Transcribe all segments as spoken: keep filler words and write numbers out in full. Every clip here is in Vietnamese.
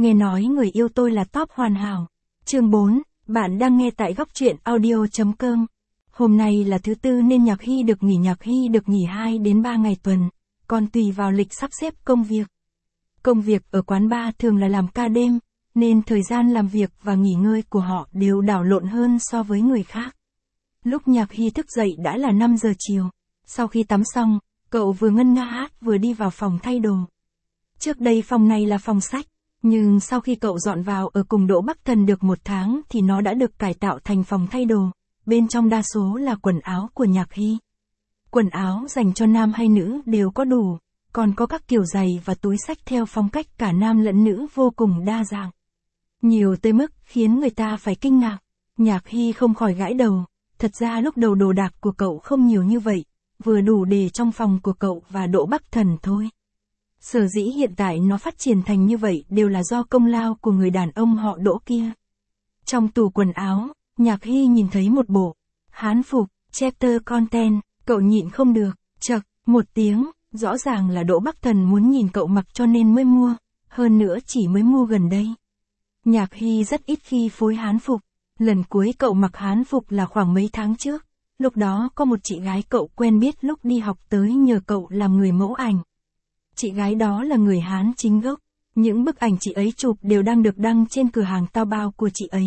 Nghe nói người yêu tôi là top hoàn hảo. Chương bốn, bạn đang nghe tại góc truyện audio chấm com. Hôm nay là thứ tư nên Nhạc Hy được nghỉ Nhạc Hy được nghỉ hai đến ba ngày tuần, còn tùy vào lịch sắp xếp công việc. Công việc ở quán bar thường là làm ca đêm, nên thời gian làm việc và nghỉ ngơi của họ đều đảo lộn hơn so với người khác. Lúc Nhạc Hy thức dậy đã là năm giờ chiều. Sau khi tắm xong, cậu vừa ngân nga hát vừa đi vào phòng thay đồ. Trước đây phòng này là phòng sách, nhưng sau khi cậu dọn vào ở cùng Đỗ Bắc Thần được một tháng thì nó đã được cải tạo thành phòng thay đồ, bên trong đa số là quần áo của Nhạc Hy. Quần áo dành cho nam hay nữ đều có đủ, còn có các kiểu giày và túi xách theo phong cách cả nam lẫn nữ vô cùng đa dạng. Nhiều tới mức khiến người ta phải kinh ngạc. Nhạc Hy không khỏi gãi đầu, thật ra lúc đầu đồ đạc của cậu không nhiều như vậy, vừa đủ để trong phòng của cậu và Đỗ Bắc Thần thôi. Sở dĩ hiện tại nó phát triển thành như vậy đều là do công lao của người đàn ông họ Đỗ kia. Trong tủ quần áo, Nhạc Hy nhìn thấy một bộ Hán phục, chapter content, cậu nhịn không được, chậc, một tiếng, rõ ràng là Đỗ Bắc Thần muốn nhìn cậu mặc cho nên mới mua, hơn nữa chỉ mới mua gần đây. Nhạc Hy rất ít khi phối Hán phục, lần cuối cậu mặc Hán phục là khoảng mấy tháng trước, lúc đó có một chị gái cậu quen biết lúc đi học tới nhờ cậu làm người mẫu ảnh. Chị gái đó là người Hán chính gốc, những bức ảnh chị ấy chụp đều đang được đăng trên cửa hàng Taobao của chị ấy.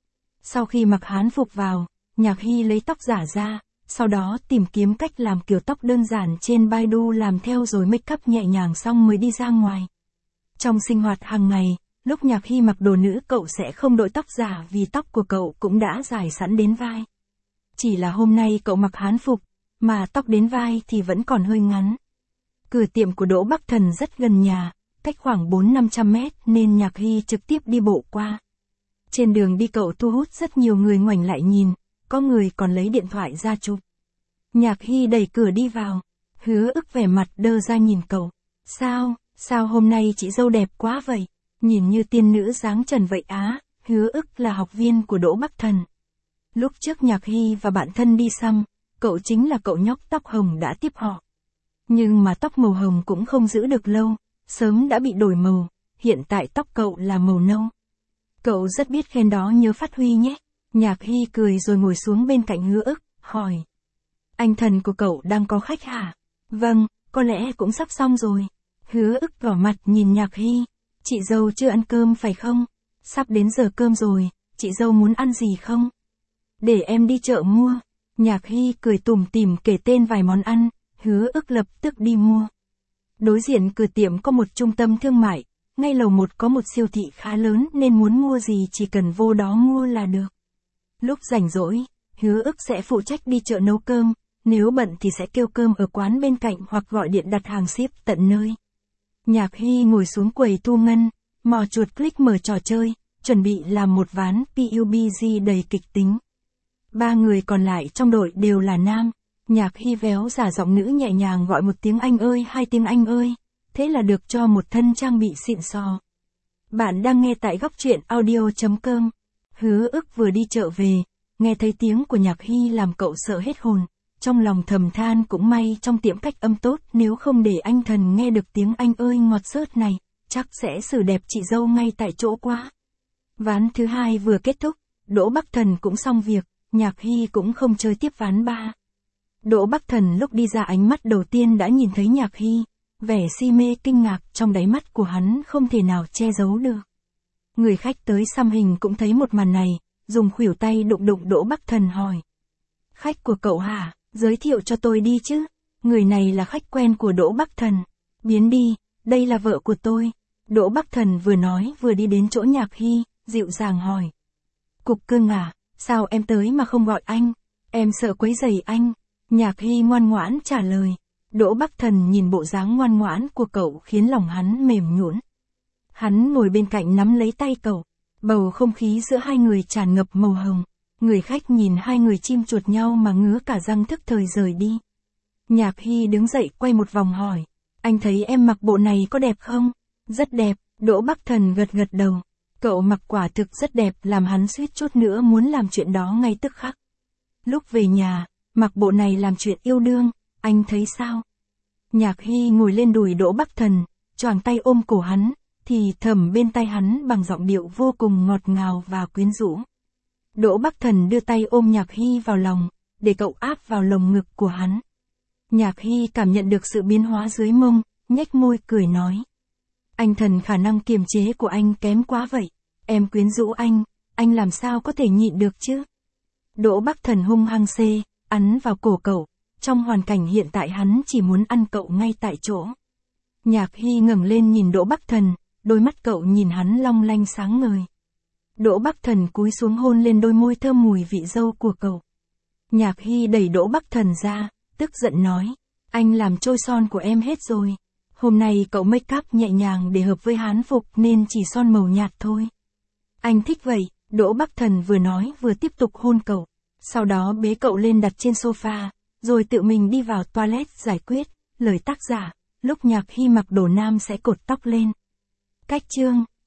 Sau khi mặc Hán phục vào, Nhạc Hy lấy tóc giả ra, sau đó tìm kiếm cách làm kiểu tóc đơn giản trên Baidu làm theo rồi make up nhẹ nhàng xong mới đi ra ngoài. Trong sinh hoạt hàng ngày, lúc Nhạc Hy mặc đồ nữ cậu sẽ không đội tóc giả vì tóc của cậu cũng đã dài sẵn đến vai. Chỉ là hôm nay cậu mặc Hán phục, mà tóc đến vai thì vẫn còn hơi ngắn. Cửa tiệm của Đỗ Bắc Thần rất gần nhà, cách khoảng bốn đến năm trăm mét nên Nhạc Hy trực tiếp đi bộ qua. Trên đường đi cậu thu hút rất nhiều người ngoảnh lại nhìn, có người còn lấy điện thoại ra chụp. Nhạc Hy đẩy cửa đi vào, Hứa Ức vẻ mặt đơ ra nhìn cậu. Sao, sao hôm nay chị dâu đẹp quá vậy, nhìn như tiên nữ dáng trần vậy á. Hứa Ức là học viên của Đỗ Bắc Thần. Lúc trước Nhạc Hy và bạn thân đi xăm, cậu chính là cậu nhóc tóc hồng đã tiếp họ. Nhưng mà tóc màu hồng cũng không giữ được lâu, sớm đã bị đổi màu, hiện tại tóc cậu là màu nâu. Cậu rất biết khen đó nhớ phát huy nhé. Nhạc Hy cười rồi ngồi xuống bên cạnh Hứa Ức, hỏi. Anh thần của cậu đang có khách hả? Vâng, có lẽ cũng sắp xong rồi. Hứa Ức đỏ mặt nhìn Nhạc Hy. Chị dâu chưa ăn cơm phải không? Sắp đến giờ cơm rồi, chị dâu muốn ăn gì không? Để em đi chợ mua. Nhạc Hy cười tủm tỉm kể tên vài món ăn. Hứa Ức lập tức đi mua. Đối diện cửa tiệm có một trung tâm thương mại, ngay lầu một có một siêu thị khá lớn nên muốn mua gì chỉ cần vô đó mua là được. Lúc rảnh rỗi, Hứa Ức sẽ phụ trách đi chợ nấu cơm, nếu bận thì sẽ kêu cơm ở quán bên cạnh hoặc gọi điện đặt hàng ship tận nơi. Nhạc Hy ngồi xuống quầy thu ngân, mò chuột click mở trò chơi, chuẩn bị làm một ván pê u bê giê đầy kịch tính. Ba người còn lại trong đội đều là nam. Nhạc Hy véo giả giọng nữ nhẹ nhàng gọi một tiếng anh ơi hai tiếng anh ơi, thế là được cho một thân trang bị xịn sò. Bạn đang nghe tại góc truyện audio chấm com. Hứa Ức vừa đi chợ về, nghe thấy tiếng của Nhạc Hy làm cậu sợ hết hồn, trong lòng thầm than cũng may trong tiệm cách âm tốt, nếu không để anh thần nghe được tiếng anh ơi ngọt xớt này, chắc sẽ xử đẹp chị dâu ngay tại chỗ quá. Ván thứ hai vừa kết thúc, Đỗ Bắc Thần cũng xong việc, Nhạc Hy cũng không chơi tiếp ván ba. Đỗ Bắc Thần lúc đi ra ánh mắt đầu tiên đã nhìn thấy Nhạc Hy, vẻ si mê kinh ngạc trong đáy mắt của hắn không thể nào che giấu được. Người khách tới xăm hình cũng thấy một màn này, dùng khuỷu tay đụng đụng Đỗ Bắc Thần hỏi. Khách của cậu hả, giới thiệu cho tôi đi chứ, người này là khách quen của Đỗ Bắc Thần. Biến đi, đây là vợ của tôi. Đỗ Bắc Thần vừa nói vừa đi đến chỗ Nhạc Hy, dịu dàng hỏi. Cục cưng à, sao em tới mà không gọi anh, em sợ quấy rầy anh. Nhạc Hy ngoan ngoãn trả lời. Đỗ Bắc Thần nhìn bộ dáng ngoan ngoãn của cậu khiến lòng hắn mềm nhũn. Hắn ngồi bên cạnh nắm lấy tay cậu, bầu không khí giữa hai người tràn ngập màu hồng. Người khách nhìn hai người chim chuột nhau mà ngứa cả răng thức thời rời đi. Nhạc Hy đứng dậy quay một vòng hỏi. Anh thấy em mặc bộ này có đẹp không? Rất đẹp, Đỗ Bắc Thần gật gật đầu. Cậu mặc quả thực rất đẹp làm hắn suýt chút nữa muốn làm chuyện đó ngay tức khắc. Lúc về nhà, mặc bộ này làm chuyện yêu đương, anh thấy sao? Nhạc Hy ngồi lên đùi Đỗ Bắc Thần, choàng tay ôm cổ hắn, thì thầm bên tai hắn bằng giọng điệu vô cùng ngọt ngào và quyến rũ. Đỗ Bắc Thần đưa tay ôm Nhạc Hy vào lòng, để cậu áp vào lồng ngực của hắn. Nhạc Hy cảm nhận được sự biến hóa dưới mông, nhếch môi cười nói. Anh Thần, khả năng kiềm chế của anh kém quá vậy. Em quyến rũ anh, anh làm sao có thể nhịn được chứ? Đỗ Bắc Thần hung hăng xê, ấn vào cổ cậu, trong hoàn cảnh hiện tại hắn chỉ muốn ăn cậu ngay tại chỗ. Nhạc Hy ngẩng lên nhìn Đỗ Bắc Thần, đôi mắt cậu nhìn hắn long lanh sáng ngời. Đỗ Bắc Thần cúi xuống hôn lên đôi môi thơm mùi vị dâu của cậu. Nhạc Hy đẩy Đỗ Bắc Thần ra, tức giận nói, anh làm trôi son của em hết rồi. Hôm nay cậu make up nhẹ nhàng để hợp với hán phục nên chỉ son màu nhạt thôi. Anh thích vậy, Đỗ Bắc Thần vừa nói vừa tiếp tục hôn cậu. Sau đó bế cậu lên đặt trên sofa, rồi tự mình đi vào toilet giải quyết. Lời tác giả, lúc Nhạc Hy mặc đồ nam sẽ cột tóc lên. Cách chương